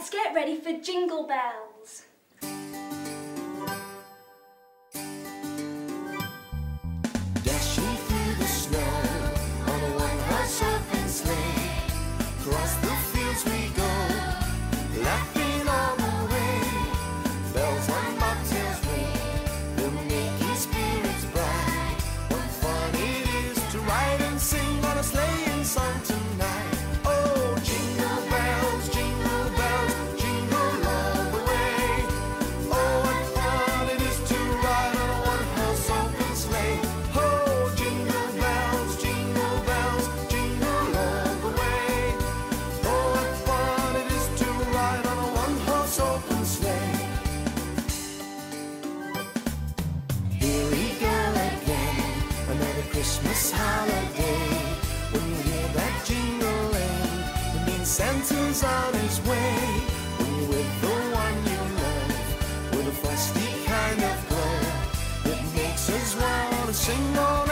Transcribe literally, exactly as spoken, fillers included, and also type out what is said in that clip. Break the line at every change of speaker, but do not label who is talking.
let's get ready for Jingle Bells.
Dashing through the snow on a one-horse open sleigh, across the fields we go, laughing all the way. Bells on bobtails ring, they'll make your spirits bright. What fun it is to ride and sing on a sleighing song tonight. Oh, jingle bells, jingle bells, jingle all the way. Oh, what fun it is to ride on a one-horse open sleigh. Oh, jingle bells, jingle bells, jingle all the way. Oh, what fun it is to ride on a one-horse open sleigh. Here we go again, another Christmas holiday. When you hear that jingling, it means Santa's on his way. When you're with the one you love, with a frosty kind of glow, it makes us want to sing all